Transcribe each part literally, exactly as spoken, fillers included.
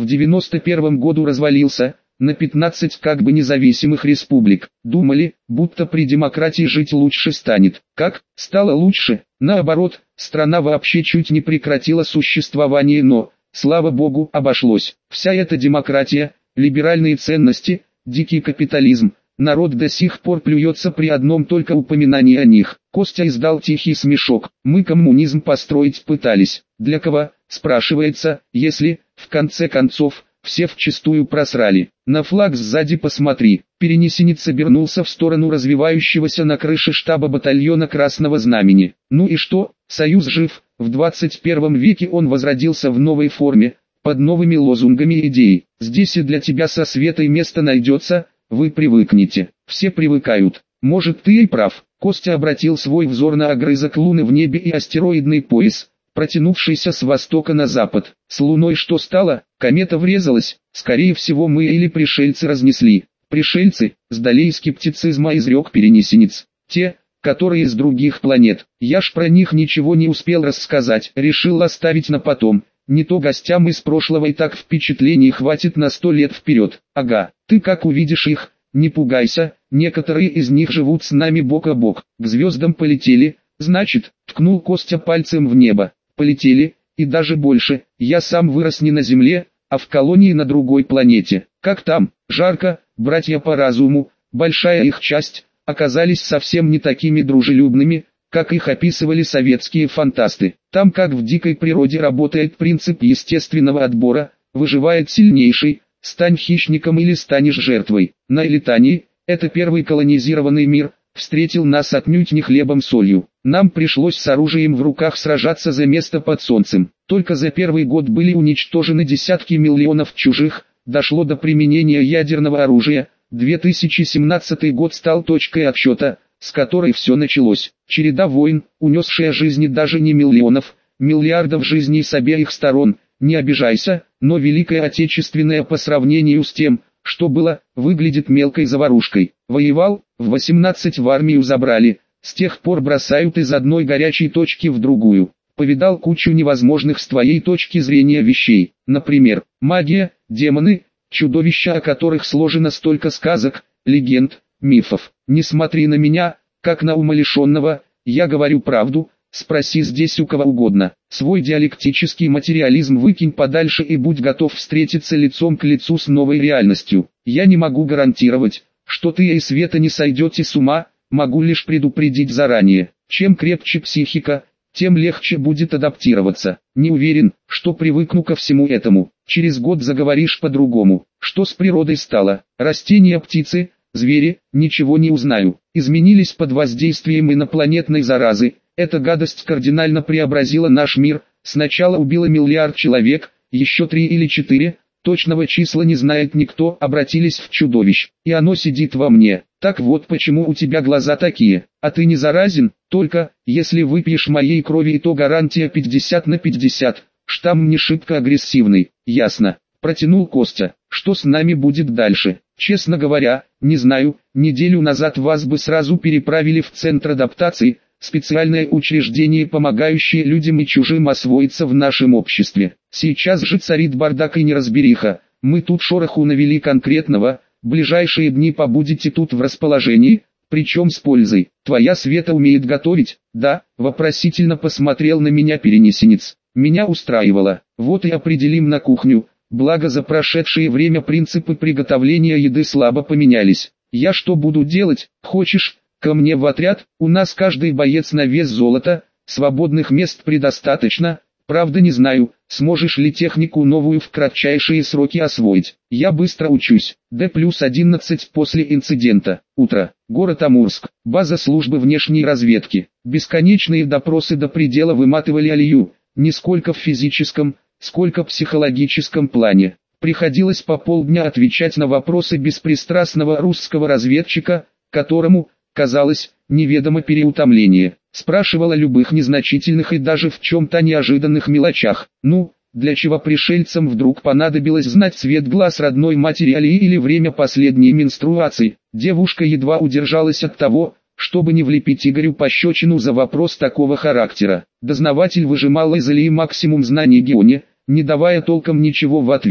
девяносто первом году развалился на пятнадцать как бы независимых республик. Думали, будто при демократии жить лучше станет. Как? Стало лучше? Наоборот, страна вообще чуть не прекратила существование, но, слава богу, обошлось. Вся эта демократия, либеральные ценности, дикий капитализм, народ до сих пор плюется при одном только упоминании о них. Костя издал тихий смешок. Мы коммунизм построить пытались. Для кого, спрашивается, если, в конце концов, все вчистую просрали. На флаг сзади посмотри. Перенесенец обернулся в сторону развивающегося на крыше штаба батальона Красного Знамени. Ну и что, Союз жив, в двадцать первом веке он возродился в новой форме, под новыми лозунгами идей. Здесь и для тебя со Светой место найдется, вы привыкнете. Все привыкают. Может, ты и прав. Костя обратил свой взор на огрызок луны в небе и астероидный пояс, протянувшийся с востока на запад. С Луной что стало? Комета врезалась. Скорее всего, мы или пришельцы разнесли. Пришельцы, с долей скептицизма изрек Перенесенец. Те, которые из других планет. Я ж про них ничего не успел рассказать. Решил оставить на потом. Не то гостям из прошлого и так впечатлений хватит на сто лет вперед. Ага, ты как увидишь их, не пугайся, некоторые из них живут с нами бок о бок. К звездам полетели, значит, ткнул Костя пальцем в небо. Полетели, и даже больше. Я сам вырос не на Земле, а в колонии на другой планете. Как там? Жарко, братья по разуму, большая их часть, оказались совсем не такими дружелюбными, как их описывали советские фантасты. Там как в дикой природе работает принцип естественного отбора, выживает сильнейший, стань хищником или станешь жертвой. На Элитании, это первый колонизированный мир, встретил нас отнюдь не хлебом-солью. Нам пришлось с оружием в руках сражаться за место под солнцем. Только за первый год были уничтожены десятки миллионов чужих, дошло до применения ядерного оружия. две тысячи семнадцатый год стал точкой отсчета, с которой все началось. Череда войн, унесшая жизни даже не миллионов, миллиардов жизней с обеих сторон. Не обижайся, но Великая Отечественная по сравнению с тем, что было, выглядит мелкой заварушкой. Воевал, в восемнадцать в армию забрали, с тех пор бросают из одной горячей точки в другую. Повидал кучу невозможных с твоей точки зрения вещей. Например, магия, демоны, чудовища, о которых сложено столько сказок, легенд, мифов. Не смотри на меня, как на умалишенного, я говорю правду, спроси здесь у кого угодно. Свой диалектический материализм выкинь подальше и будь готов встретиться лицом к лицу с новой реальностью. Я не могу гарантировать, что ты и Света не сойдете с ума, могу лишь предупредить заранее. Чем крепче психика, тем легче будет адаптироваться. Не уверен, что привыкну ко всему этому. Через год заговоришь по-другому. Что с природой стало? Растения, птицы, звери, ничего не узнаю. Изменились под воздействием инопланетной заразы. Эта гадость кардинально преобразила наш мир. Сначала убила миллиард человек, еще три или четыре, точного числа не знает никто, обратились в чудовищ. И оно сидит во мне. Так вот почему у тебя глаза такие. А ты не заразен, только, если выпьешь моей крови, то гарантия пятьдесят на пятьдесят. Штамм не шибко агрессивный, ясно. Протянул Костя. Что с нами будет дальше? Честно говоря, не знаю. Неделю назад вас бы сразу переправили в центр адаптации, специальное учреждение, помогающее людям и чужим освоиться в нашем обществе. Сейчас же царит бардак и неразбериха. Мы тут шороху навели конкретного. Ближайшие дни побудете тут в расположении, причем с пользой. Твоя Света умеет готовить? Да, вопросительно посмотрел на меня Перенесенец. Меня устраивало. Вот и определим на кухню. Благо за прошедшее время принципы приготовления еды слабо поменялись. Я что буду делать? Хочешь, ко мне в отряд? У нас каждый боец на вес золота, свободных мест предостаточно. Правда не знаю, сможешь ли технику новую в кратчайшие сроки освоить. Я быстро учусь. Д плюс одиннадцать после инцидента. Утро. Город Амурск. База службы внешней разведки. Бесконечные допросы до предела выматывали Алию. Не сколько в физическом, сколько в психологическом плане. Приходилось по полдня отвечать на вопросы беспристрастного русского разведчика, которому, казалось, неведомо переутомление. Спрашивал о любых незначительных и даже в чем-то неожиданных мелочах. Ну, для чего пришельцам вдруг понадобилось знать цвет глаз родной матери Алии или время последней менструации? Девушка едва удержалась от того, чтобы не влепить Игорю пощечину за вопрос такого характера. Дознаватель выжимал из Алии максимум знаний Геоне, не давая толком ничего в ответ,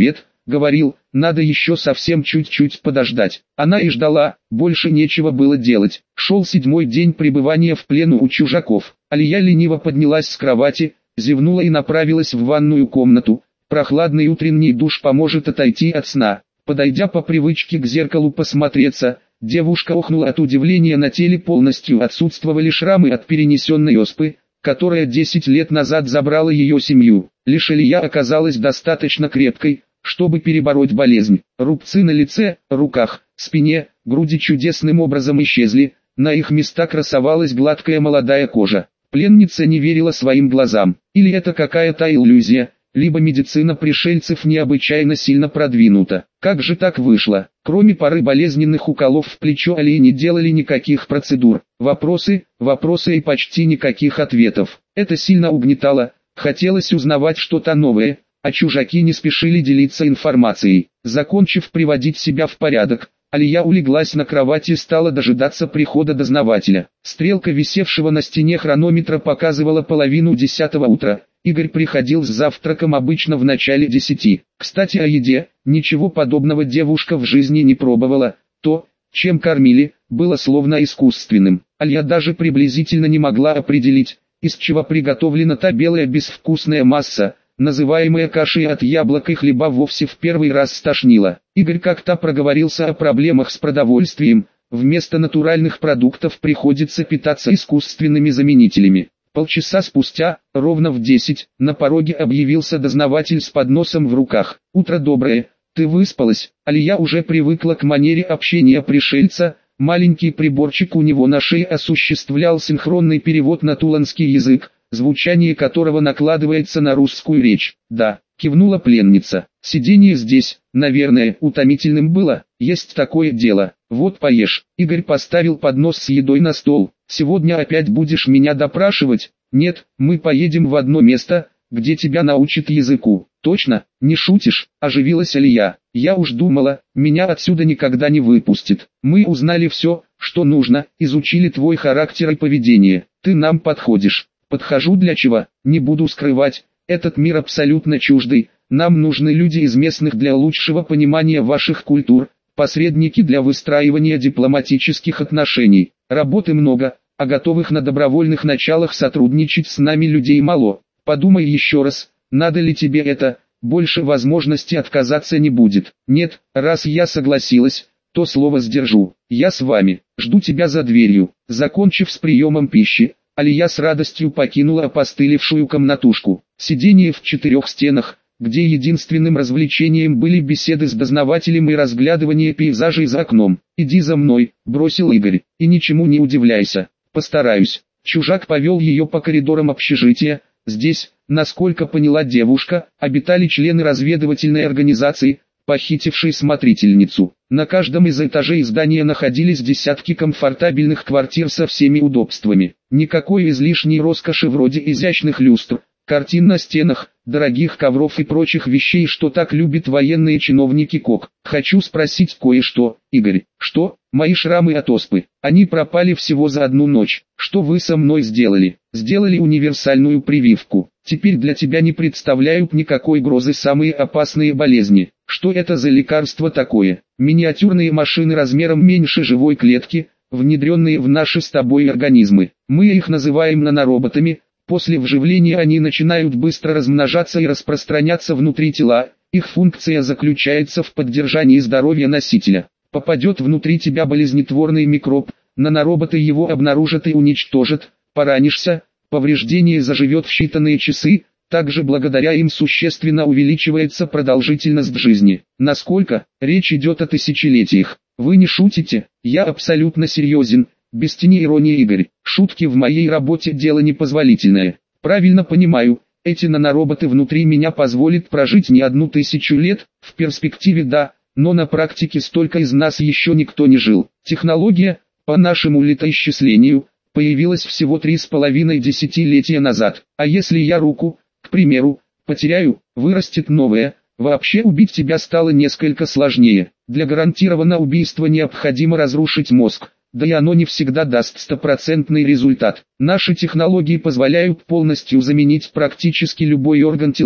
говорил, надо еще совсем чуть-чуть подождать. Она и ждала, больше нечего было делать. Шел седьмой день пребывания в плену у чужаков. Алия лениво поднялась с кровати, зевнула и направилась в ванную комнату. Прохладный утренний душ поможет отойти от сна. Подойдя по привычке к зеркалу посмотреться, девушка охнула от удивления, на теле полностью отсутствовали шрамы от перенесенной оспы, которая десять лет назад забрала ее семью. Лишь Алия оказалась достаточно крепкой, чтобы перебороть болезнь. Рубцы на лице, руках, спине, груди чудесным образом исчезли, на их места красовалась гладкая молодая кожа. Пленница не верила своим глазам. Или это какая-то иллюзия, либо медицина пришельцев необычайно сильно продвинута. Как же так вышло? Кроме пары болезненных уколов в плечо, Алии не делали никаких процедур. Вопросы, вопросы и почти никаких ответов. Это сильно угнетало, хотелось узнавать что-то новое, а чужаки не спешили делиться информацией. Закончив приводить себя в порядок, Алия улеглась на кровати и стала дожидаться прихода дознавателя. Стрелка висевшего на стене хронометра показывала половину десятого утра. Игорь приходил с завтраком обычно в начале десяти. Кстати, о еде, ничего подобного девушка в жизни не пробовала. То, чем кормили, было словно искусственным. Алия даже приблизительно не могла определить, из чего приготовлена та белая безвкусная масса, называемая кашей от яблок и хлеба, вовсе в первый раз стошнило. Игорь как-то проговорился о проблемах с продовольствием, вместо натуральных продуктов приходится питаться искусственными заменителями. Полчаса спустя, ровно в десять, на пороге объявился дознаватель с подносом в руках. «Утро доброе, ты выспалась?» Алия уже привыкла к манере общения пришельца, маленький приборчик у него на шее осуществлял синхронный перевод на туланский язык, звучание которого накладывается на русскую речь. «Да», — кивнула пленница, — «сидение здесь, наверное, утомительным было, есть такое дело, вот поешь». Игорь поставил поднос с едой на стол. «Сегодня опять будешь меня допрашивать?» «Нет, мы поедем в одно место, где тебя научат языку». «Точно, не шутишь?» – оживилась Алия. «Я уж думала, меня отсюда никогда не выпустят. Мы узнали все, что нужно, изучили твой характер и поведение. Ты нам подходишь». «Подхожу для чего? Не буду скрывать, этот мир абсолютно чуждый. Нам нужны люди из местных для лучшего понимания ваших культур, посредники для выстраивания дипломатических отношений. Работы много, а готовых на добровольных началах сотрудничать с нами людей мало. Подумай еще раз, надо ли тебе это, больше возможности отказаться не будет. Нет, раз я согласилась, то слово сдержу. Я с вами, жду тебя за дверью». Закончив с приемом пищи, Алия с радостью покинула опостылевшую комнатушку. Сидение в четырех стенах, где единственным развлечением были беседы с дознавателем и разглядывание пейзажей за окном. «Иди за мной», — бросил Игорь, — «и ничему не удивляйся, постараюсь». Чужак повел ее по коридорам общежития. Здесь, насколько поняла девушка, обитали члены разведывательной организации, похитившей смотрительницу. На каждом из этажей здания находились десятки комфортабельных квартир со всеми удобствами. Никакой излишней роскоши вроде изящных люстр, картин на стенах, дорогих ковров и прочих вещей, что так любят военные чиновники КОК. «Хочу спросить кое-что, Игорь». «Что?» «Мои шрамы от оспы. Они пропали всего за одну ночь. Что вы со мной сделали?» «Сделали универсальную прививку. Теперь для тебя не представляют никакой угрозы самые опасные болезни». «Что это за лекарство такое?» «Миниатюрные машины размером меньше живой клетки, внедренные в наши с тобой организмы. Мы их называем нанороботами. После вживления они начинают быстро размножаться и распространяться внутри тела. Их функция заключается в поддержании здоровья носителя. Попадет внутри тебя болезнетворный микроб, нанороботы его обнаружат и уничтожат. Поранишься, повреждение заживет в считанные часы. Также благодаря им существенно увеличивается продолжительность жизни. Насколько? Речь идет о тысячелетиях. Вы не шутите? Я абсолютно серьезен. Без тени иронии, Игорь. Шутки в моей работе дело непозволительное. Правильно понимаю, эти нанороботы внутри меня позволят прожить не одну тысячу лет, в перспективе да, но на практике столько из нас еще никто не жил. Технология, по нашему летоисчислению, появилась всего три с половиной десятилетия назад. А если я руку, к примеру, потеряю, вырастет новая, вообще убить тебя стало несколько сложнее. Для гарантированного убийства необходимо разрушить мозг, да и оно не всегда даст стопроцентный результат. Наши технологии позволяют полностью заменить практически любой орган тела,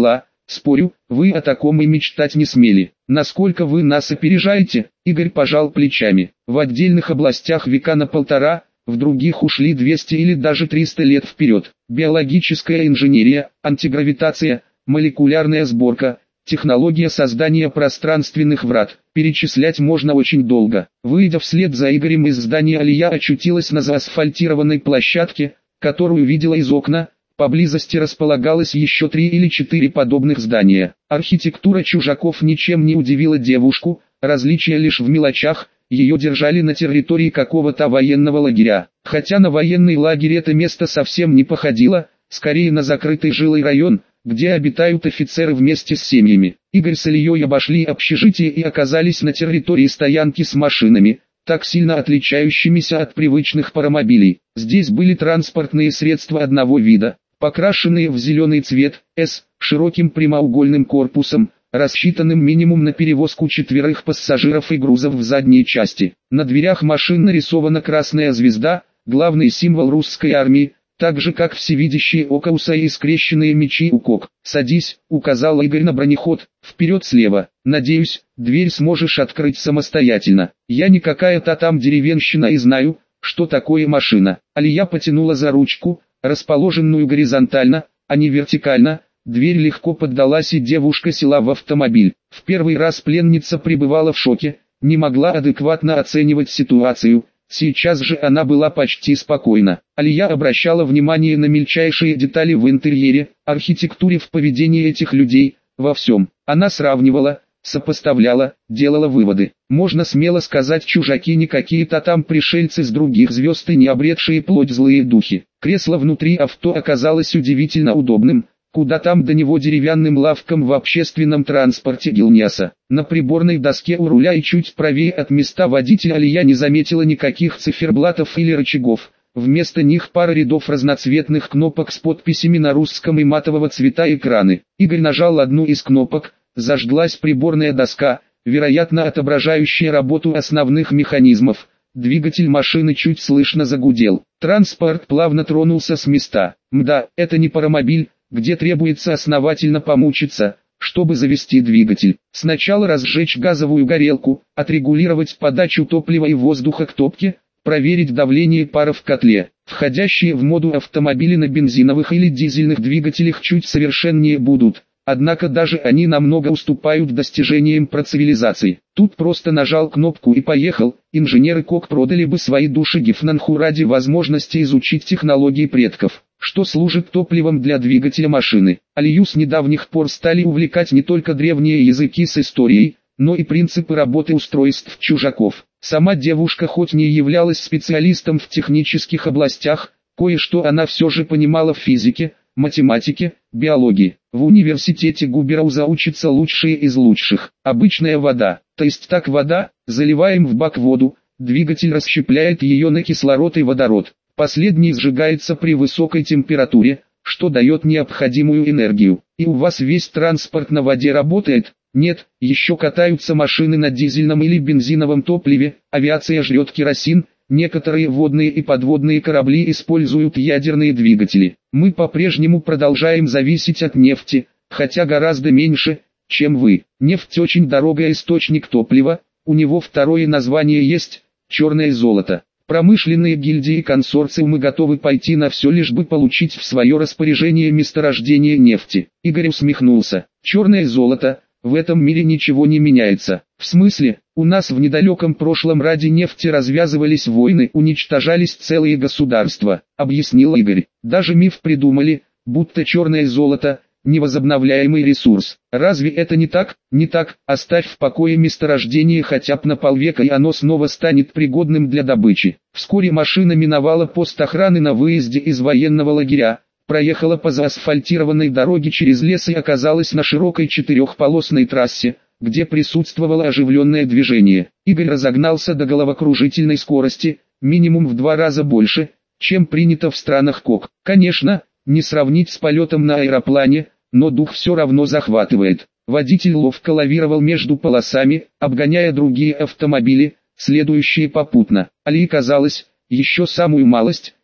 Спорю, вы о таком и мечтать не смели. Насколько вы нас опережаете? Игорь пожал плечами. В отдельных областях века на полтора, в других ушли двести или даже триста лет вперед. Биологическая инженерия, антигравитация, молекулярная сборка, технология создания пространственных врат. Перечислять можно очень долго. Выйдя вслед за Игорем из здания, Алия очутилась на заасфальтированной площадке, которую видела из окна. Поблизости располагалось еще три или четыре подобных здания. Архитектура чужаков ничем не удивила девушку, различие лишь в мелочах. Ее держали на территории какого-то военного лагеря. Хотя на военный лагерь это место совсем не походило, скорее на закрытый жилой район, где обитают офицеры вместе с семьями. Игорь с Алией обошли общежитие и оказались на территории стоянки с машинами, так сильно отличающимися от привычных паромобилей. Здесь были транспортные средства одного вида, покрашенные в зеленый цвет, с широким прямоугольным корпусом, рассчитанным минимум на перевозку четверых пассажиров и грузов в задней части. На дверях машин нарисована красная звезда, главный символ русской армии, так же как всевидящие око Уса и скрещенные мечи у Кок. «Садись», — указал Игорь на бронеход, — «вперед слева. Надеюсь, дверь сможешь открыть самостоятельно. Я не какая-то там деревенщина и знаю, что такое машина». Алия потянула за ручку, расположенную горизонтально, а не вертикально. Дверь легко поддалась и девушка села в автомобиль. В первый раз пленница пребывала в шоке, не могла адекватно оценивать ситуацию. Сейчас же она была почти спокойна. Алия обращала внимание на мельчайшие детали в интерьере, архитектуре, в поведении этих людей, во всем. Она сравнивала, сопоставляла, делала выводы. Можно смело сказать, чужаки не какие-то там пришельцы с других звезд и не обретшие плоть злые духи. Кресло внутри авто оказалось удивительно удобным. Куда там до него деревянным лавкам в общественном транспорте Гилняса. На приборной доске у руля и чуть правее от места водителя Алия не заметила никаких циферблатов или рычагов. Вместо них пара рядов разноцветных кнопок с подписями на русском и матового цвета экраны. Игорь нажал одну из кнопок, зажглась приборная доска, вероятно отображающая работу основных механизмов. Двигатель машины чуть слышно загудел. Транспорт плавно тронулся с места. Мда, это не паромобиль, где требуется основательно помучиться, чтобы завести двигатель. Сначала разжечь газовую горелку, отрегулировать подачу топлива и воздуха к топке, проверить давление пара в котле. Входящие в моду автомобили на бензиновых или дизельных двигателях чуть совершеннее будут, однако даже они намного уступают достижениям процивилизации. Тут просто нажал кнопку и поехал. Инженеры КОК продали бы свои души Гифнанху ради возможности изучить технологии предков, что служит топливом для двигателя машины. Алию с недавних пор стали увлекать не только древние языки с историей, но и принципы работы устройств чужаков. Сама девушка хоть не являлась специалистом в технических областях, кое-что она все же понимала в физике, математике, биологии. В университете Губерауза учатся лучшие из лучших. Обычная вода, то есть так вода, заливаем в бак воду, двигатель расщепляет ее на кислород и водород. Последний сжигается при высокой температуре, что дает необходимую энергию. И у вас весь транспорт на воде работает? Нет, еще катаются машины на дизельном или бензиновом топливе, авиация жрет керосин, некоторые водные и подводные корабли используют ядерные двигатели. Мы по-прежнему продолжаем зависеть от нефти, хотя гораздо меньше, чем вы. Нефть очень дорогой источник топлива, у него второе название есть – черное золото. Промышленные гильдии и консорциумы готовы пойти на все, лишь бы получить в свое распоряжение месторождение нефти. Игорь усмехнулся. Черное золото, в этом мире ничего не меняется. В смысле, у нас в недалеком прошлом ради нефти развязывались войны, уничтожались целые государства, объяснил Игорь. Даже миф придумали, будто черное золото – невозобновляемый ресурс. Разве это не так? Не так. Оставь в покое месторождение хотя бы на полвека, и оно снова станет пригодным для добычи. Вскоре машина миновала пост охраны на выезде из военного лагеря, проехала по заасфальтированной дороге через лес и оказалась на широкой четырехполосной трассе, где присутствовало оживленное движение. Игорь разогнался до головокружительной скорости, минимум в два раза больше, чем принято в странах КОК. Конечно, не сравнить с полетом на аэроплане, но дух все равно захватывает. Водитель ловко лавировал между полосами, обгоняя другие автомобили, следующие попутно. Алии казалось, еще самую малость,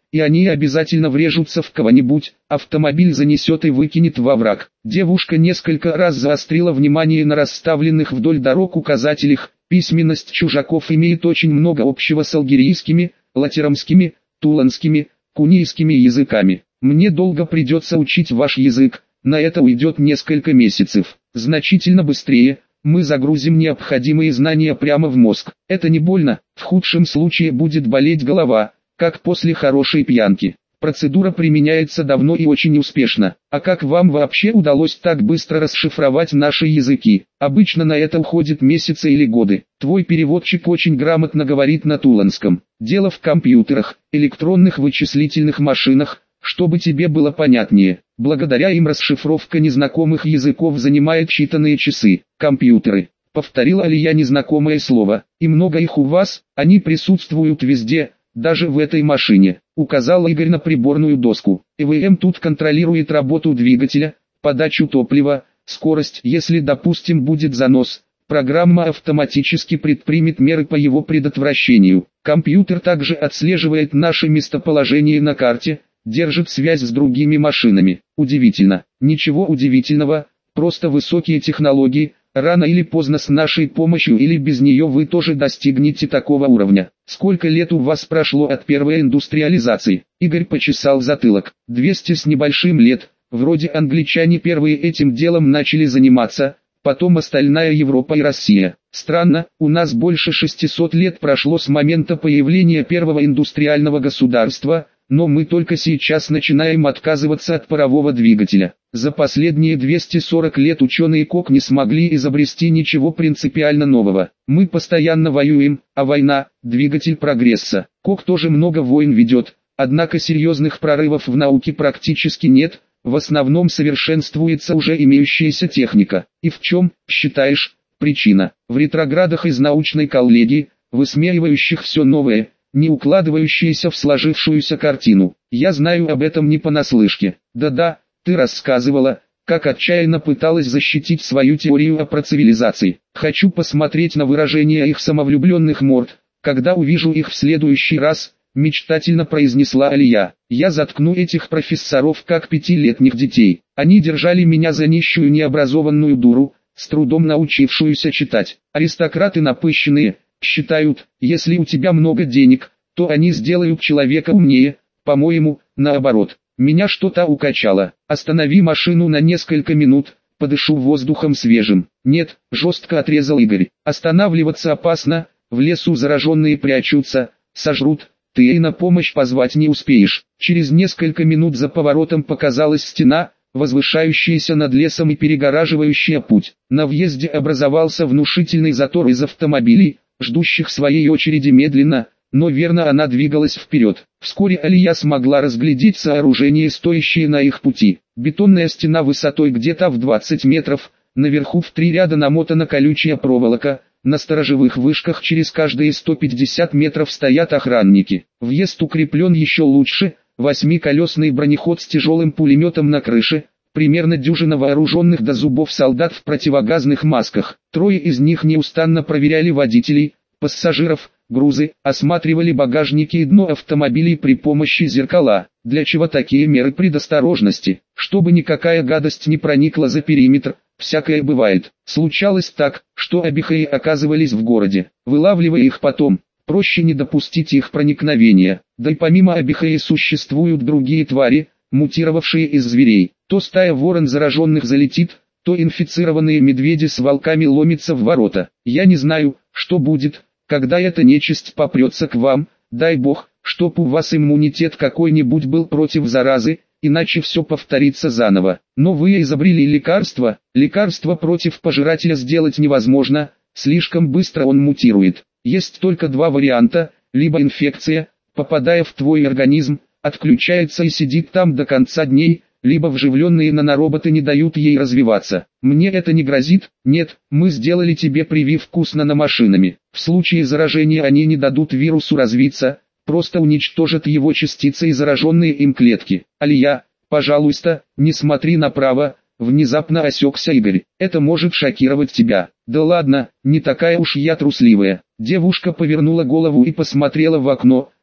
и они обязательно врежутся в кого-нибудь, автомобиль занесет и выкинет во враг. Девушка несколько раз заострила внимание на расставленных вдоль дорог указателях. Письменность чужаков имеет очень много общего с алгерийскими, латерамскими, туланскими, кунийскими языками. Мне долго придется учить ваш язык, на это уйдет несколько месяцев. Значительно быстрее, мы загрузим необходимые знания прямо в мозг. Это не больно, в худшем случае будет болеть голова, как после хорошей пьянки. Процедура применяется давно и очень успешно. А как вам вообще удалось так быстро расшифровать наши языки? Обычно на это уходит месяцы или годы. Твой переводчик очень грамотно говорит на туланском. Дело в компьютерах, электронных вычислительных машинах, чтобы тебе было понятнее. Благодаря им расшифровка незнакомых языков занимает считанные часы. Компьютеры. Повторила Алия незнакомое слово. И много их у вас, они присутствуют везде, даже в этой машине. Указал Игорь на приборную доску. ЭВМ тут контролирует работу двигателя, подачу топлива, скорость. Если, допустим, будет занос, программа автоматически предпримет меры по его предотвращению. Компьютер также отслеживает наше местоположение на карте, держит связь с другими машинами. Удивительно. Ничего удивительного, просто высокие технологии. Рано или поздно с нашей помощью или без нее вы тоже достигнете такого уровня. Сколько лет у вас прошло от первой индустриализации? Игорь почесал затылок. двести с небольшим лет. Вроде англичане первые этим делом начали заниматься, потом остальная Европа и Россия. Странно, у нас больше шестисот лет прошло с момента появления первого индустриального государства, но мы только сейчас начинаем отказываться от парового двигателя. За последние двести сорок лет ученые КОК не смогли изобрести ничего принципиально нового. Мы постоянно воюем, а война – двигатель прогресса. КОК тоже много войн ведет, однако серьезных прорывов в науке практически нет, в основном совершенствуется уже имеющаяся техника. И в чем, считаешь, причина? В ретроградах из научной коллегии, высмеивающих все новое, не укладывающиеся в сложившуюся картину. Я знаю об этом не понаслышке. Да-да, ты рассказывала, как отчаянно пыталась защитить свою теорию о процивилизации. Хочу посмотреть на выражение их самовлюбленных морд, когда увижу их в следующий раз, мечтательно произнесла Алия. Я заткну этих профессоров как пятилетних детей. Они держали меня за нищую необразованную дуру, с трудом научившуюся читать. Аристократы напыщенные, считают, если у тебя много денег, то они сделают человека умнее. По-моему, наоборот. Меня что-то укачало. Останови машину на несколько минут, подышу воздухом свежим. Нет, жестко отрезал Игорь. Останавливаться опасно, в лесу зараженные прячутся, сожрут, ты и на помощь позвать не успеешь. Через несколько минут за поворотом показалась стена, возвышающаяся над лесом и перегораживающая путь. На въезде образовался внушительный затор из автомобилей, ждущих своей очереди медленно, но верно она двигалась вперед. Вскоре Алия смогла разглядеть сооружение, стоящее на их пути. Бетонная стена высотой где-то в двадцать метров, наверху в три ряда намотана колючая проволока, на сторожевых вышках через каждые сто пятьдесят метров стоят охранники. Въезд укреплен еще лучше, восьмиколесный бронеход с тяжелым пулеметом на крыше, примерно дюжина вооруженных до зубов солдат в противогазных масках. Трое из них неустанно проверяли водителей, пассажиров, грузы, осматривали багажники и дно автомобилей при помощи зеркала. Для чего такие меры предосторожности? Чтобы никакая гадость не проникла за периметр. Всякое бывает. Случалось так, что абихаи оказывались в городе. Вылавливая их потом, проще не допустить их проникновения. Да и помимо абихаи существуют другие твари, мутировавшие из зверей. То стая ворон зараженных залетит, то инфицированные медведи с волками ломятся в ворота. Я не знаю, что будет, когда эта нечисть попрется к вам. Дай бог, чтоб у вас иммунитет какой-нибудь был против заразы, иначе все повторится заново. Но вы изобрели лекарство. Лекарство против пожирателя сделать невозможно, слишком быстро он мутирует. Есть только два варианта: либо инфекция, попадая в твой организм, отключается и сидит там до конца дней, либо вживленные нанороботы не дают ей развиваться. Мне это не грозит. Нет, мы сделали тебе прививку с наномашинами. В случае заражения они не дадут вирусу развиться, просто уничтожат его частицы и зараженные им клетки. Алия, пожалуйста, не смотри направо. Внезапно осекся Игорь. Это может шокировать тебя. Да ладно, не такая уж я трусливая. Девушка повернула голову и посмотрела в окно.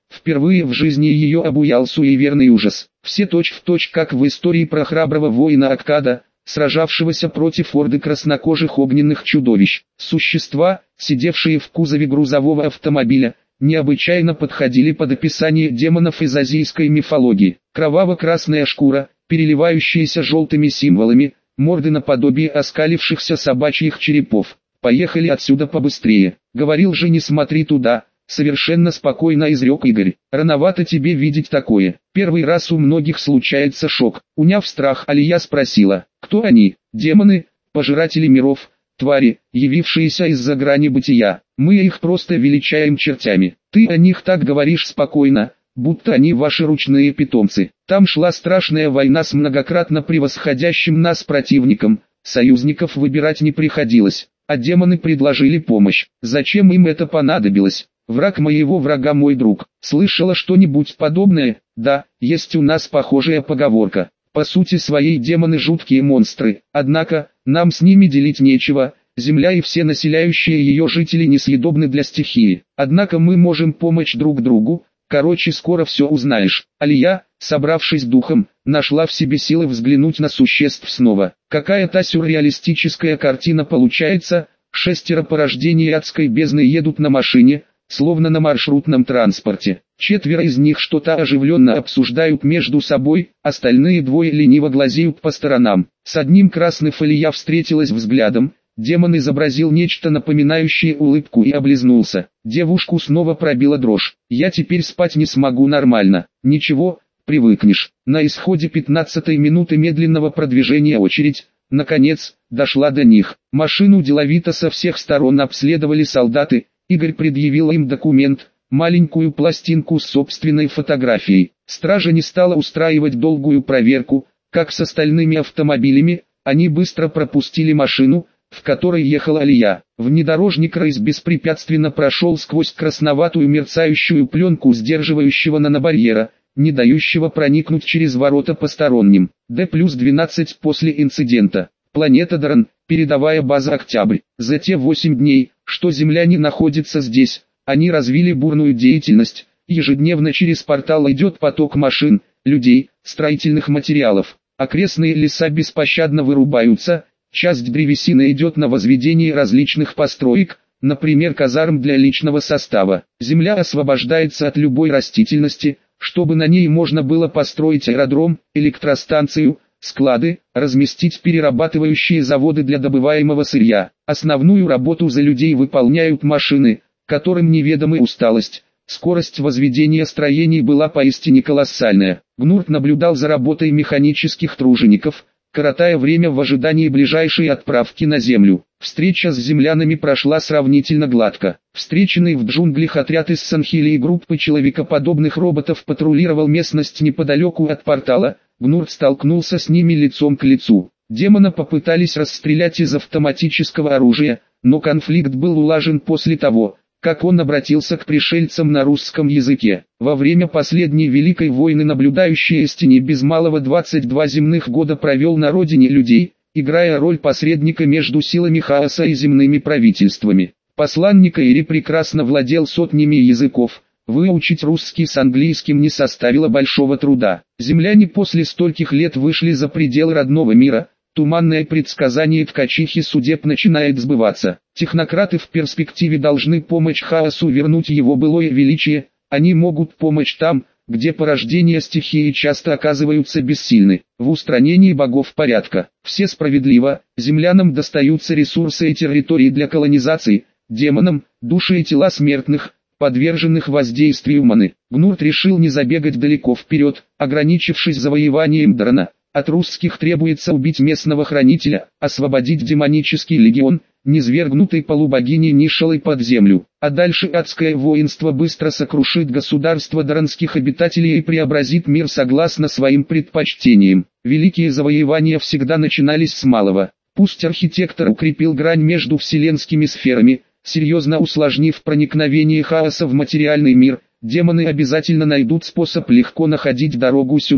Впервые в жизни ее обуял суеверный ужас. Все точь-в-точь, как в истории про храброго воина Аккада, сражавшегося против орды краснокожих огненных чудовищ. Существа, сидевшие в кузове грузового автомобиля, необычайно подходили под описание демонов из азийской мифологии. Кроваво-красная шкура, переливающаяся желтыми символами, морды наподобие оскалившихся собачьих черепов. «Поехали отсюда побыстрее. Говорил же, не смотри туда», — совершенно спокойно изрек Игорь. «Рановато тебе видеть такое. Первый раз у многих случается шок». Уняв страх, Алия спросила: «Кто они? Демоны? Пожиратели миров? Твари, явившиеся из-за грани бытия? Мы их просто величаем чертями. Ты о них так говоришь спокойно, будто они ваши ручные питомцы. Там шла страшная война с многократно превосходящим нас противником, союзников выбирать не приходилось, а демоны предложили помощь. Зачем им это понадобилось? Враг моего врага мой друг. Слышала что-нибудь подобное? Да, есть у нас похожая поговорка. По сути своей демоны жуткие монстры, однако, нам с ними делить нечего. Земля и все населяющие ее жители несъедобны для стихии. Однако мы можем помочь друг другу. Короче, скоро все узнаешь». Алия, собравшись духом, нашла в себе силы взглянуть на существ снова. Какая-то сюрреалистическая картина получается. Шестеро порождений адской бездны едут на машине, словно на маршрутном транспорте. Четверо из них что-то оживленно обсуждают между собой, остальные двое лениво глазеют по сторонам. С одним Красных Алия встретилась взглядом. Демон изобразил нечто напоминающее улыбку и облизнулся. Девушку снова пробила дрожь. «Я теперь спать не смогу нормально». «Ничего, привыкнешь». На исходе пятнадцатой минуты медленного продвижения очередь, наконец, дошла до них. Машину деловито со всех сторон обследовали солдаты. Игорь предъявил им документ, маленькую пластинку с собственной фотографией. Стража не стала устраивать долгую проверку, как с остальными автомобилями. Они быстро пропустили машину, в которой ехала Алия. Внедорожник Рейс беспрепятственно прошел сквозь красноватую мерцающую пленку сдерживающего нанобарьера, не дающего проникнуть через ворота посторонним. Д плюс двенадцать после инцидента. Планета Даран, передовая база Октябрь. За те восемь дней, что земляне находятся здесь, они развили бурную деятельность. Ежедневно через портал идет поток машин, людей, строительных материалов. Окрестные леса беспощадно вырубаются. Часть древесины идет на возведение различных построек, например, казарм для личного состава. Земля освобождается от любой растительности, чтобы на ней можно было построить аэродром, электростанцию, склады, разместить перерабатывающие заводы для добываемого сырья. Основную работу за людей выполняют машины, которым неведомы усталость. Скорость возведения строений была поистине колоссальная. Гнурт наблюдал за работой механических тружеников, коротая время в ожидании ближайшей отправки на землю. Встреча с землянами прошла сравнительно гладко. Встреченный в джунглях отряд из Санхили и группы человекоподобных роботов патрулировал местность неподалеку от портала. Гнурт столкнулся с ними лицом к лицу. Демона попытались расстрелять из автоматического оружия, но конфликт был улажен после того, как он обратился к пришельцам на русском языке. Во время последней Великой войны наблюдающий из тени без малого двадцать два земных года провел на родине людей, играя роль посредника между силами хаоса и земными правительствами. Посланник Эйри прекрасно владел сотнями языков. Выучить русский с английским не составило большого труда. Земляне после стольких лет вышли за пределы родного мира. Туманное предсказание ткачихи судеб начинает сбываться. Технократы в перспективе должны помочь хаосу вернуть его былое величие. Они могут помочь там, где порождения стихии часто оказываются бессильны. В устранении богов порядка. Все справедливо, землянам достаются ресурсы и территории для колонизации, демонам – души и тела смертных, подверженных воздействию маны. Гнурт решил не забегать далеко вперед, ограничившись завоеванием Дарана. От русских требуется убить местного хранителя, освободить демонический легион, низвергнутый полубогиней Нишалой под землю. А дальше адское воинство быстро сокрушит государство даранских обитателей и преобразит мир согласно своим предпочтениям. Великие завоевания всегда начинались с малого. Пусть архитектор укрепил грань между вселенскими сферами, серьезно усложнив проникновение хаоса в материальный мир, демоны обязательно найдут способ легко находить дорогу сюда.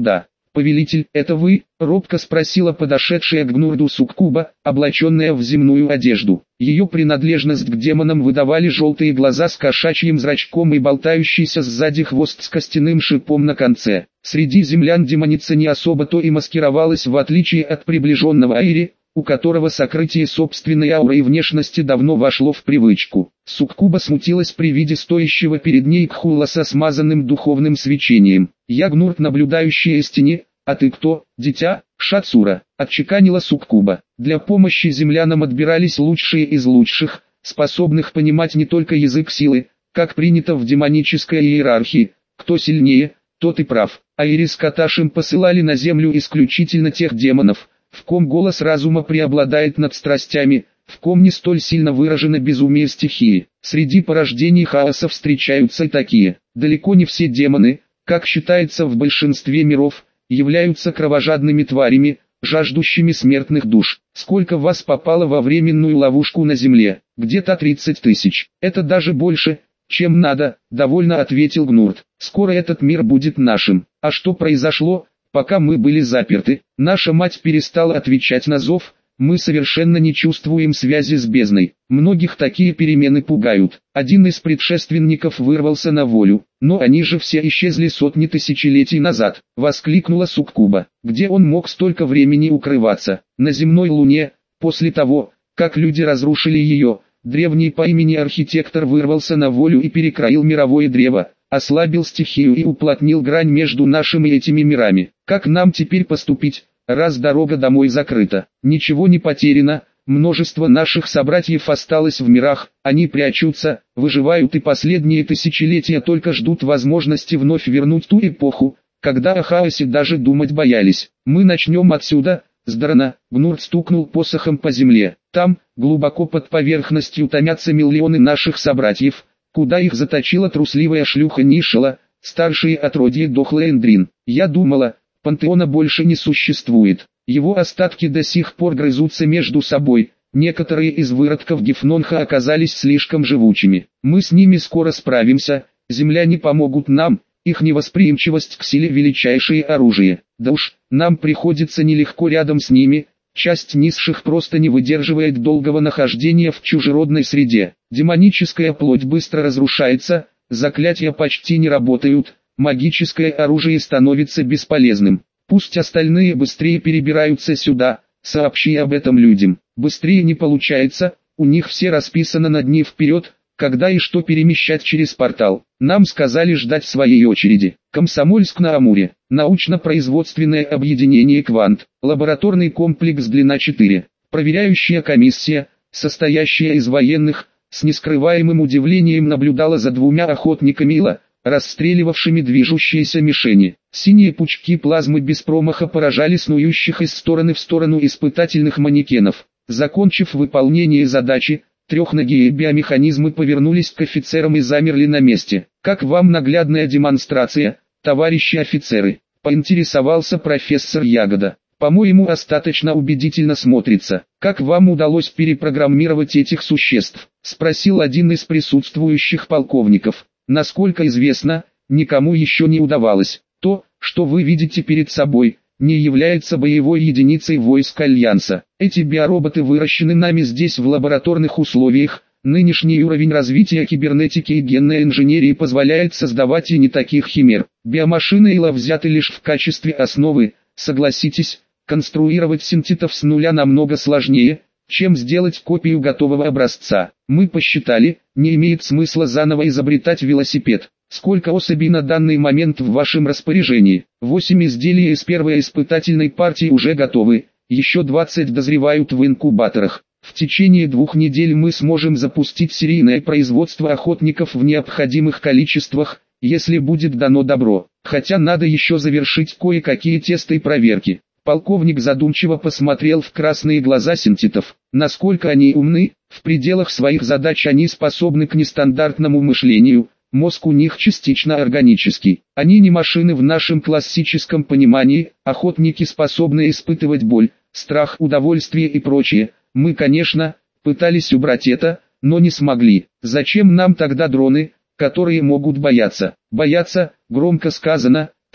«Повелитель, это вы?» — робко спросила подошедшая к Гнурду суккуба, облаченная в земную одежду. Ее принадлежность к демонам выдавали желтые глаза с кошачьим зрачком и болтающийся сзади хвост с костяным шипом на конце. Среди землян демоница не особо-то и маскировалась, в отличие от приближенного Айри, у которого сокрытие собственной ауры и внешности давно вошло в привычку. Суккуба смутилась при виде стоящего перед ней Кхулла со смазанным духовным свечением. «Я Гнурд, наблюдающая из тени, а ты кто, дитя?» «Шацура», — отчеканила суккуба. Для помощи землянам отбирались лучшие из лучших, способных понимать не только язык силы, как принято в демонической иерархии. Кто сильнее, тот и прав. Айри с Каташем посылали на землю исключительно тех демонов, в ком голос разума преобладает над страстями, в ком не столь сильно выражено безумие стихии. Среди порождений хаоса встречаются и такие. Далеко не все демоны, как считается в большинстве миров, являются кровожадными тварями, жаждущими смертных душ. Сколько вас попало во временную ловушку на земле? Где-то тридцать тысяч. Это даже больше, чем надо, довольно ответил Гнурд. Скоро этот мир будет нашим. А что произошло, пока мы были заперты? Наша мать перестала отвечать на зов, мы совершенно не чувствуем связи с бездной. Многих такие перемены пугают. Один из предшественников вырвался на волю, но они же все исчезли сотни тысячелетий назад, воскликнула суккуба. Где он мог столько времени укрываться? На земной луне, после того, как люди разрушили ее, древний по имени архитектор вырвался на волю и перекроил мировое древо, ослабил стихию и уплотнил грань между нашим и этими мирами. Как нам теперь поступить, раз дорога домой закрыта? Ничего не потеряно, множество наших собратьев осталось в мирах, они прячутся, выживают и последние тысячелетия только ждут возможности вновь вернуть ту эпоху, когда о хаосе даже думать боялись. Мы начнем отсюда, с Дарана. Гнурд стукнул посохом по земле. Там, глубоко под поверхностью, томятся миллионы наших собратьев, куда их заточила трусливая шлюха Нишала, старшие отродье дохлый Эндрин. Я думала, пантеона больше не существует. Его остатки до сих пор грызутся между собой. Некоторые из выродков Гефнонха оказались слишком живучими. Мы с ними скоро справимся, земляне помогут нам, их невосприимчивость к силе величайшее оружие. Да уж, нам приходится нелегко рядом с ними. Часть низших просто не выдерживает долгого нахождения в чужеродной среде. Демоническая плоть быстро разрушается, заклятия почти не работают, магическое оружие становится бесполезным. Пусть остальные быстрее перебираются сюда, сообщи об этом людям. Быстрее не получается, у них все расписано на дни вперед, когда и что перемещать через портал. Нам сказали ждать своей очереди. Комсомольск-на-Амуре. Научно-производственное объединение «Квант». Лабораторный комплекс длина четыре. Проверяющая комиссия, состоящая из военных, с нескрываемым удивлением наблюдала за двумя охотниками Ила, расстреливавшими движущиеся мишени. Синие пучки плазмы без промаха поражали снующих из стороны в сторону испытательных манекенов. Закончив выполнение задачи, трехногие биомеханизмы повернулись к офицерам и замерли на месте. «Как вам наглядная демонстрация, товарищи офицеры?» — поинтересовался профессор Ягода. «По-моему, остаточно убедительно смотрится. Как вам удалось перепрограммировать этих существ?» — спросил один из присутствующих полковников. «Насколько известно, никому еще не удавалось. То, что вы видите перед собой, не является боевой единицей войск Альянса. Эти биороботы выращены нами здесь в лабораторных условиях. Нынешний уровень развития кибернетики и генной инженерии позволяет создавать и не таких химер. Биомашины Ила взяты лишь в качестве основы. Согласитесь, конструировать синтетов с нуля намного сложнее, чем сделать копию готового образца. Мы посчитали, не имеет смысла заново изобретать велосипед. Сколько особей на данный момент в вашем распоряжении? восемь изделий из первой испытательной партии уже готовы, еще двадцать дозревают в инкубаторах. В течение двух недель мы сможем запустить серийное производство охотников в необходимых количествах, если будет дано добро. Хотя надо еще завершить кое-какие тесты и проверки. Полковник задумчиво посмотрел в красные глаза синтетов. Насколько они умны, в пределах своих задач они способны к нестандартному мышлению. Мозг у них частично органический. Они не машины в нашем классическом понимании, охотники способны испытывать боль, страх, удовольствие и прочее. Мы, конечно, пытались убрать это, но не смогли. Зачем нам тогда дроны, которые могут бояться? Бояться, громко сказано,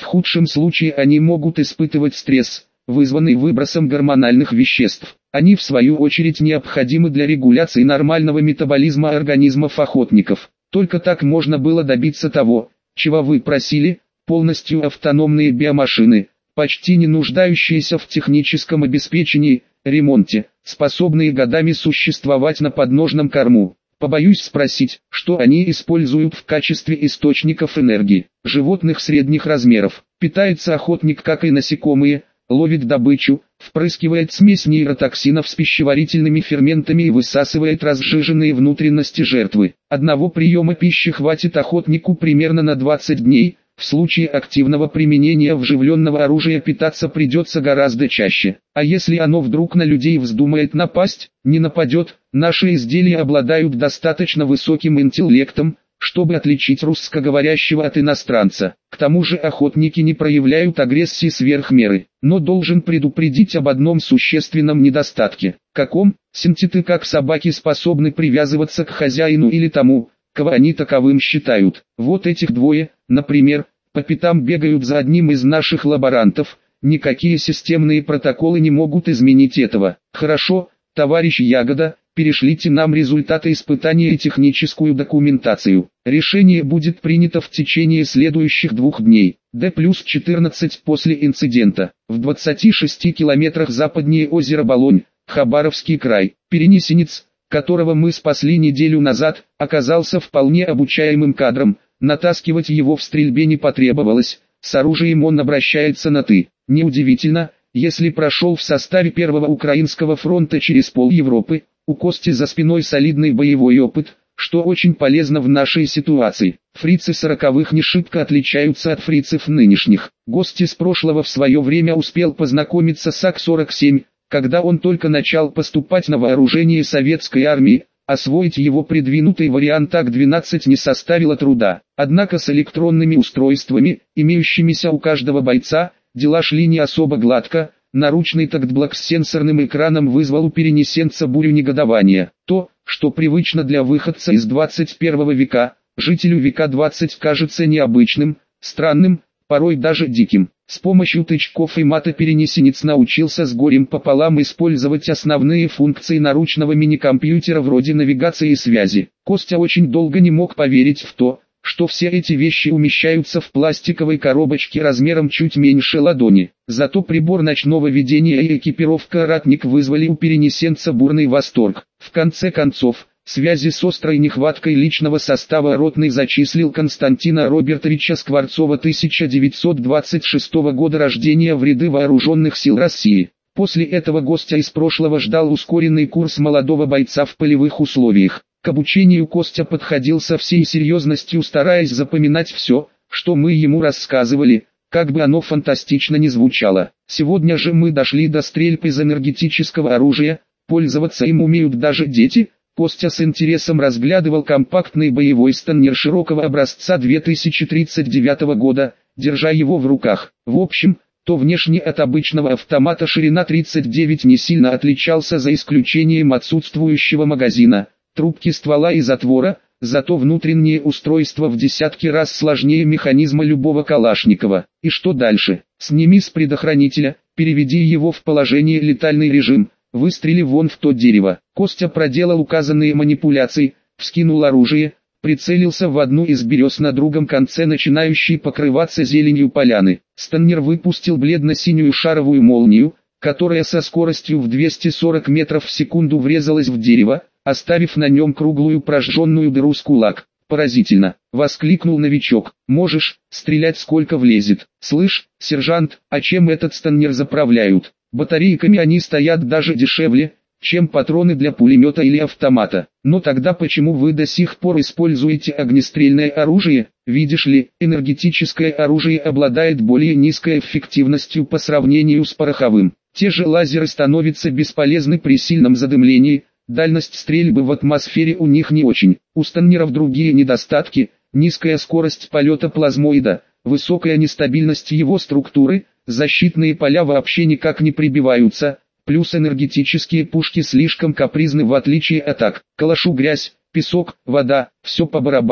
В худшем случае они могут испытывать стресс, вызванный выбросом гормональных веществ. Они в свою очередь необходимы для регуляции нормального метаболизма организмов охотников. Только так можно было добиться того, чего вы просили, полностью автономные биомашины, почти не нуждающиеся в техническом обеспечении, ремонте, способные годами существовать на подножном корму. Побоюсь спросить, что они используют в качестве источников энергии. Животных средних размеров. Питается охотник как и насекомые, ловит добычу, впрыскивает смесь нейротоксинов с пищеварительными ферментами и высасывает разжиженные внутренности жертвы. Одного приема пищи хватит охотнику примерно на двадцать дней. В случае активного применения вживленного оружия питаться придется гораздо чаще. А если оно вдруг на людей вздумает напасть, не нападет. Наши изделия обладают достаточно высоким интеллектом, чтобы отличить русскоговорящего от иностранца. К тому же охотники не проявляют агрессии сверх меры. Но должен предупредить об одном существенном недостатке. Каком? Синтеты как собаки способны привязываться к хозяину или тому, кого они таковым считают. Вот этих двое, например, по пятам бегают за одним из наших лаборантов. Никакие системные протоколы не могут изменить этого. Хорошо, товарищ Ягода, перешлите нам результаты испытания и техническую документацию. Решение будет принято в течение следующих двух дней. Д плюс четырнадцать после инцидента. В двадцати шести километрах западнее озера Болонь, Хабаровский край. Перенесенец, которого мы спасли неделю назад, оказался вполне обучаемым кадром. Натаскивать его в стрельбе не потребовалось. С оружием он обращается на «ты». Неудивительно, если прошел в составе Первого Украинского фронта через пол Европы. У Кости за спиной солидный боевой опыт, что очень полезно в нашей ситуации. Фрицы сороковых не шибко отличаются от фрицев нынешних. Гости с прошлого в свое время успел познакомиться с ак сорок семь, когда он только начал поступать на вооружение советской армии. Освоить его придвинутый вариант ак двенадцать не составило труда. Однако с электронными устройствами, имеющимися у каждого бойца, дела шли не особо гладко. Наручный тактблок с сенсорным экраном вызвал у перенесенца бурю негодования. То, что привычно для выходца из двадцать первого века, жителю века двадцать кажется необычным, странным, порой даже диким. С помощью тычков и мата перенесенец научился с горем пополам использовать основные функции наручного мини-компьютера вроде навигации и связи. Костя очень долго не мог поверить в то, что все эти вещи умещаются в пластиковой коробочке размером чуть меньше ладони. Зато прибор ночного видения и экипировка «Ратник» вызвали у перенесенца бурный восторг. В конце концов, в связи с острой нехваткой личного состава ротный зачислил Константина Робертовича Скворцова тысяча девятьсот двадцать шестого года рождения в ряды вооруженных сил России. После этого гостя из прошлого ждал ускоренный курс молодого бойца в полевых условиях. К обучению Костя подходил со всей серьезностью, стараясь запоминать все, что мы ему рассказывали, как бы оно фантастично ни звучало. Сегодня же мы дошли до стрельбы из энергетического оружия, пользоваться им умеют даже дети. Костя с интересом разглядывал компактный боевой станнер широкого образца две тысячи тридцать девятого года, держа его в руках. В общем, то внешне от обычного автомата ширина тридцать девять не сильно отличался за исключением отсутствующего магазина, трубки ствола и затвора, зато внутреннее устройство в десятки раз сложнее механизма любого Калашникова. И что дальше? Сними с предохранителя, переведи его в положение летальный режим, выстрели вон в то дерево. Костя проделал указанные манипуляции, вскинул оружие, прицелился в одну из берез на другом конце начинающей покрываться зеленью поляны. Станнер выпустил бледно-синюю шаровую молнию, которая со скоростью в двести сорок метров в секунду врезалась в дерево, оставив на нем круглую прожженную дыру с кулак. «Поразительно!» — воскликнул новичок. «Можешь стрелять сколько влезет. Слышь, сержант, а чем этот станнер заправляют? Батарейками они стоят даже дешевле, чем патроны для пулемета или автомата. Но тогда почему вы до сих пор используете огнестрельное оружие? Видишь ли, энергетическое оружие обладает более низкой эффективностью по сравнению с пороховым. Те же лазеры становятся бесполезны при сильном задымлении. Дальность стрельбы в атмосфере у них не очень. У станнеров другие недостатки: низкая скорость полета плазмоида, высокая нестабильность его структуры, защитные поля вообще никак не прибиваются, плюс энергетические пушки слишком капризны в отличие от ак. Калашу грязь, песок, вода, все по барабану.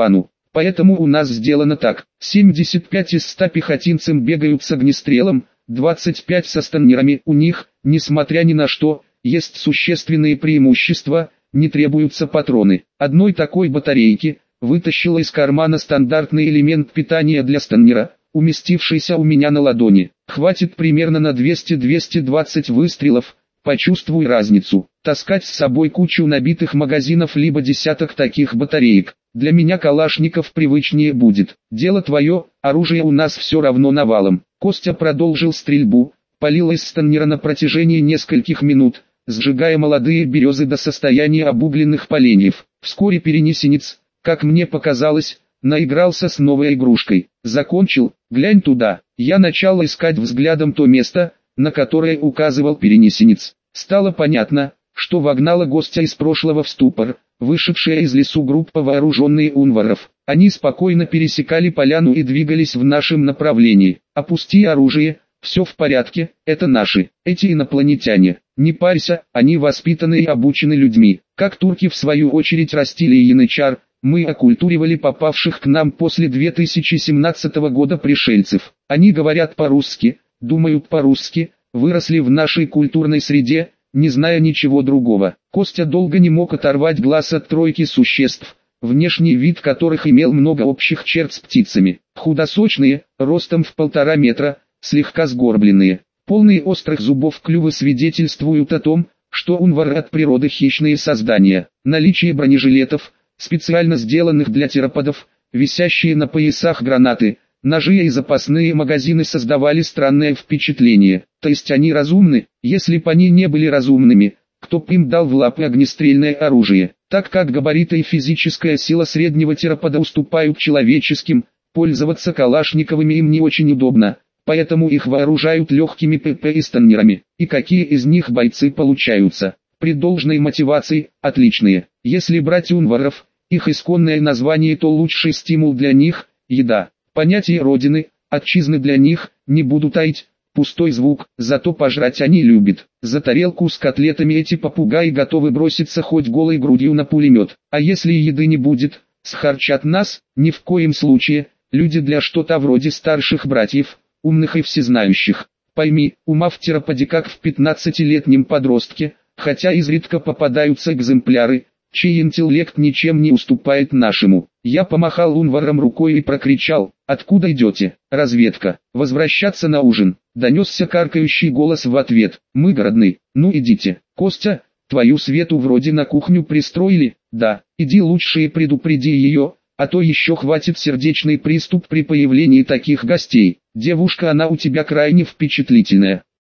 Поэтому у нас сделано так. семьдесят пять из ста пехотинцам бегают с огнестрелом, двадцать пять со станнерами. У них, несмотря ни на что, есть существенные преимущества, не требуются патроны. Одной такой батарейки вытащила из кармана стандартный элемент питания для станнера, уместившийся у меня на ладони. Хватит примерно на двести — двести двадцать выстрелов, почувствуй разницу. Таскать с собой кучу набитых магазинов либо десяток таких батареек. Для меня калашников привычнее будет. Дело твое, оружие у нас все равно навалом. Костя продолжил стрельбу, палил из станнера на протяжении нескольких минут, сжигая молодые березы до состояния обугленных поленьев. Вскоре перенесенец, как мне показалось, наигрался с новой игрушкой. Закончил, глянь туда. Я начал искать взглядом то место, на которое указывал перенесенец. Стало понятно, что вогнала гостя из прошлого в ступор, вышедшая из лесу группа вооруженных унваров. Они спокойно пересекали поляну и двигались в нашем направлении. Опусти оружие, все в порядке, это наши, эти инопланетяне. Не парься, они воспитаны и обучены людьми. Как турки в свою очередь растили янычар, мы оккультуривали попавших к нам после две тысячи семнадцатого года пришельцев. Они говорят по-русски, думают по-русски, выросли в нашей культурной среде, не зная ничего другого. Костя долго не мог оторвать глаз от тройки существ, внешний вид которых имел много общих черт с птицами. Худосочные, ростом в полтора метра, слегка сгорбленные, полные острых зубов клювы свидетельствуют о том, что унвары от природы хищные создания. Наличие бронежилетов, специально сделанных для тероподов, висящие на поясах гранаты, ножи и запасные магазины создавали странное впечатление. То есть они разумны? Если б они не были разумными, кто б им дал в лапы огнестрельное оружие? Так как габариты и физическая сила среднего теропода уступают человеческим, пользоваться калашниковыми им не очень удобно, поэтому их вооружают легкими ПП и станнерами. И какие из них бойцы получаются? При должной мотивации, отличные. Если брать унваров, их исконное название, то лучший стимул для них – еда. Понятие родины, отчизны для них, не буду таить, пустой звук, зато пожрать они любят. За тарелку с котлетами эти попугаи готовы броситься хоть голой грудью на пулемет. А если еды не будет, схарчат нас? Ни в коем случае. Люди для что-то вроде старших братьев, умных и всезнающих. Пойми, ума в тероподе как в пятнадцатилетнем подростке, хотя изредка попадаются экземпляры, чей интеллект ничем не уступает нашему. Я помахал унваром рукой и прокричал: «Откуда идете?» «Разведка. Возвращаться на ужин», — донесся каркающий голос в ответ. «Мы городны. Ну идите». «Костя, твою Свету вроде на кухню пристроили?» «Да. Иди лучше и предупреди ее, а то еще хватит сердечный приступ при появлении таких гостей. Девушка, она у тебя крайне впечатлительная».